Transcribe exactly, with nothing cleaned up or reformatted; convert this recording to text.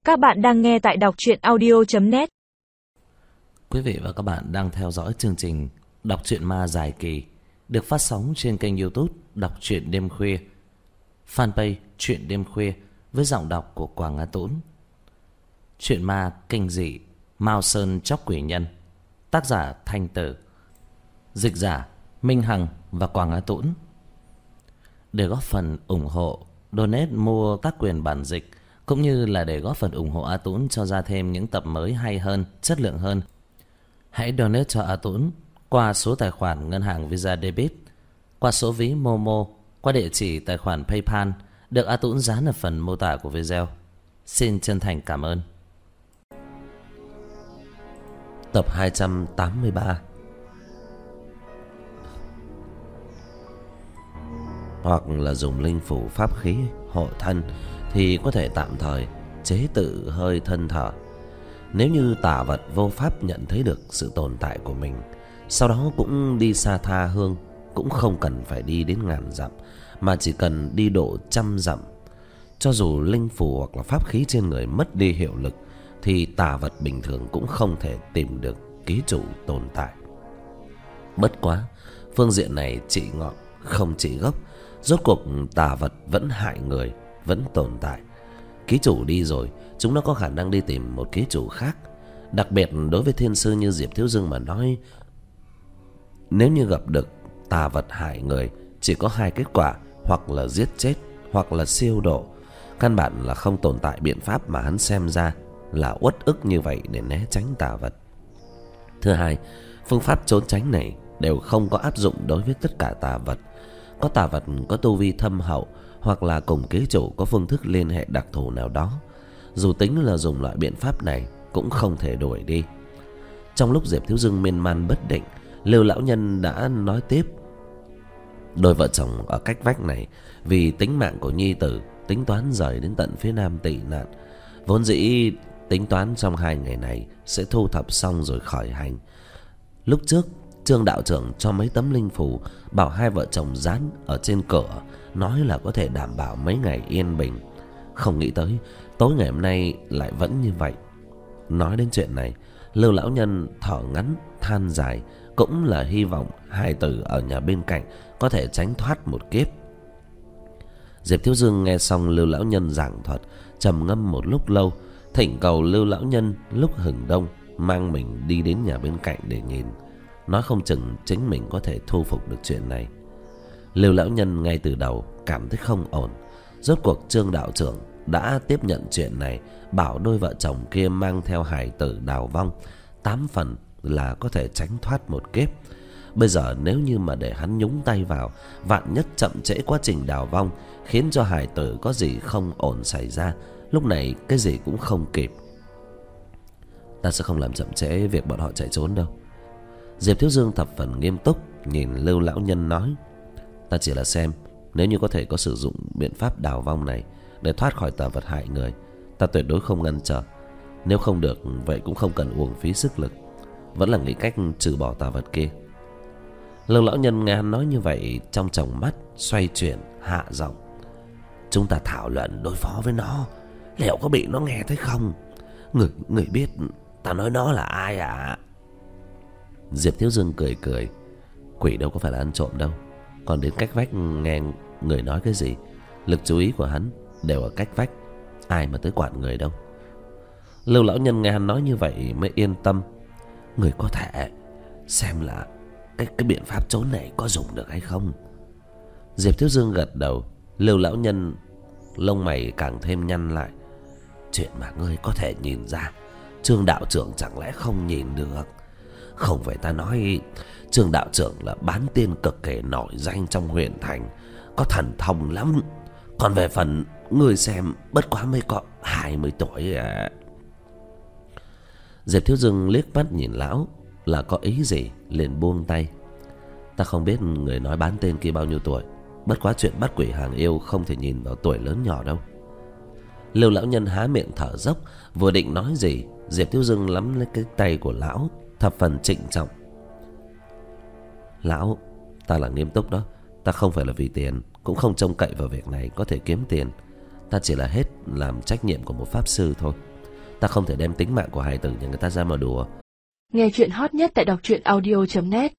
Các bạn đang nghe tại đọc truyện audio chấm net. Quý vị và các bạn đang theo dõi chương trình Đọc truyện ma dài kỳ được phát sóng trên kênh YouTube Đọc truyện đêm khuya, fanpage Truyện đêm khuya với giọng đọc của Quảng Á Tũng. Truyện ma kinh dị Mao Sơn Chóc Quỷ Nhân, tác giả Thanh Tử, dịch giả Minh Hằng và Quảng Á Tũng. Để góp phần ủng hộ, donate mua tác quyền bản dịch cũng như là để góp phần ủng hộ A Tũng cho ra thêm những tập mới hay hơn, chất lượng hơn, hãy donate cho A Tũng qua số tài khoản ngân hàng Visa Debit, qua số ví Momo, qua địa chỉ tài khoản PayPal được A Tũng dán ở phần mô tả của video. Xin chân thành cảm ơn. Tập hai trăm tám mươi ba. Hoặc là dùng linh phủ pháp khí hộ thân thì có thể tạm thời chế tự hơi thân thở. Nếu như tà vật vô pháp nhận thấy được sự tồn tại của mình, sau đó cũng đi xa tha hương, cũng không cần phải đi đến ngàn dặm, mà chỉ cần đi độ trăm dặm. Cho dù linh phủ hoặc là pháp khí trên người mất đi hiệu lực, thì tà vật bình thường cũng không thể tìm được ký chủ tồn tại. Bất quá, phương diện này trị ngọn không trị gốc. Rốt cuộc tà vật vẫn hại người, vẫn tồn tại. Ký chủ đi rồi, chúng nó có khả năng đi tìm một ký chủ khác. Đặc biệt đối với thiên sư như Diệp Thiếu Dương mà nói, nếu như gặp được tà vật hại người, chỉ có hai kết quả: hoặc là giết chết, hoặc là siêu độ. Căn bản là không tồn tại biện pháp mà hắn xem ra là uất ức như vậy để né tránh tà vật. Thứ hai, phương pháp trốn tránh này đều không có áp dụng đối với tất cả tà vật. Có tà vật có tu vi thâm hậu, hoặc là cùng ký chủ có phương thức liên hệ đặc thù nào đó, dù tính là dùng loại biện pháp này cũng không thể đuổi đi. Trong lúc Diệp Thiếu Dương miên man bất định, Lưu lão nhân đã nói tiếp: đôi vợ chồng ở cách vách này vì tính mạng của nhi tử tính toán rời đến tận phía nam tị nạn. Vốn dĩ tính toán trong hai ngày này sẽ thu thập xong rồi khởi hành. Lúc trước Trương đạo trưởng cho mấy tấm linh phù, bảo hai vợ chồng dán ở trên cửa, nói là có thể đảm bảo mấy ngày yên bình. Không nghĩ tới tối ngày hôm nay lại vẫn như vậy. Nói đến chuyện này, Lưu lão nhân thở ngắn than dài, cũng là hy vọng hai tử ở nhà bên cạnh có thể tránh thoát một kiếp. Diệp Thiếu Dương nghe xong Lưu lão nhân giảng thuật, trầm ngâm một lúc lâu, thỉnh cầu Lưu lão nhân lúc hừng đông mang mình đi đến nhà bên cạnh để nhìn, nói không chừng chính mình có thể thu phục được chuyện này. Lưu lão nhân ngay từ đầu cảm thấy không ổn. Rốt cuộc Trương đạo trưởng đã tiếp nhận chuyện này, bảo đôi vợ chồng kia mang theo hài tử đào vong, tám phần là có thể tránh thoát một kiếp. Bây giờ nếu như mà để hắn nhúng tay vào, vạn nhất chậm trễ quá trình đào vong, khiến cho hài tử có gì không ổn xảy ra, lúc này cái gì cũng không kịp. Ta sẽ không làm chậm trễ việc bọn họ chạy trốn đâu. Diệp Thiếu Dương thập phần nghiêm túc nhìn Lưu lão nhân nói: ta chỉ là xem nếu như có thể có sử dụng biện pháp đào vong này để thoát khỏi tà vật hại người, ta tuyệt đối không ngăn trở. Nếu không được, vậy cũng không cần uổng phí sức lực, vẫn là nghĩ cách trừ bỏ tà vật kia. Lưu lão nhân nghe hắn nói như vậy, trong tròng mắt xoay chuyển, hạ giọng: chúng ta thảo luận đối phó với nó, liệu có bị nó nghe thấy không? Người, người biết ta nói nó là ai ạ? À? Diệp Thiếu Dương cười cười: quỷ đâu có phải là ăn trộm đâu. Còn đến cách vách nghe người nói cái gì, lực chú ý của hắn đều ở cách vách, ai mà tới quản người đâu. Lưu lão nhân nghe hắn nói như vậy mới yên tâm: người có thể xem là cái, cái biện pháp trốn này có dùng được hay không. Diệp Thiếu Dương gật đầu. Lưu lão nhân lông mày càng thêm nhăn lại: chuyện mà ngươi có thể nhìn ra, Trương đạo trưởng chẳng lẽ không nhìn được? Không phải ta nói Trương đạo trưởng là bán tiên cực kỳ nổi danh trong huyện thành, có thần thông lắm. Còn về phần ngươi xem, bất quá mới có hai mươi tuổi à. Diệp Thiếu Dương liếc mắt nhìn lão là có ý gì, liền buông tay: ta không biết người nói bán tên kia bao nhiêu tuổi, bất quá chuyện bắt quỷ hàng yêu không thể nhìn vào tuổi lớn nhỏ đâu. Lưu lão nhân há miệng thở dốc, vừa định nói gì, Diệp Thiếu Dương nắm lấy cái tay của lão, thập phần trịnh trọng: lão, ta là nghiêm túc đó. Ta không phải là vì tiền, cũng không trông cậy vào việc này có thể kiếm tiền. Ta chỉ là hết làm trách nhiệm của một pháp sư thôi. Ta không thể đem tính mạng của hài tử nhà người ta ra mà đùa. Nghe chuyện hot nhất tại đọc truyện audio chấm net.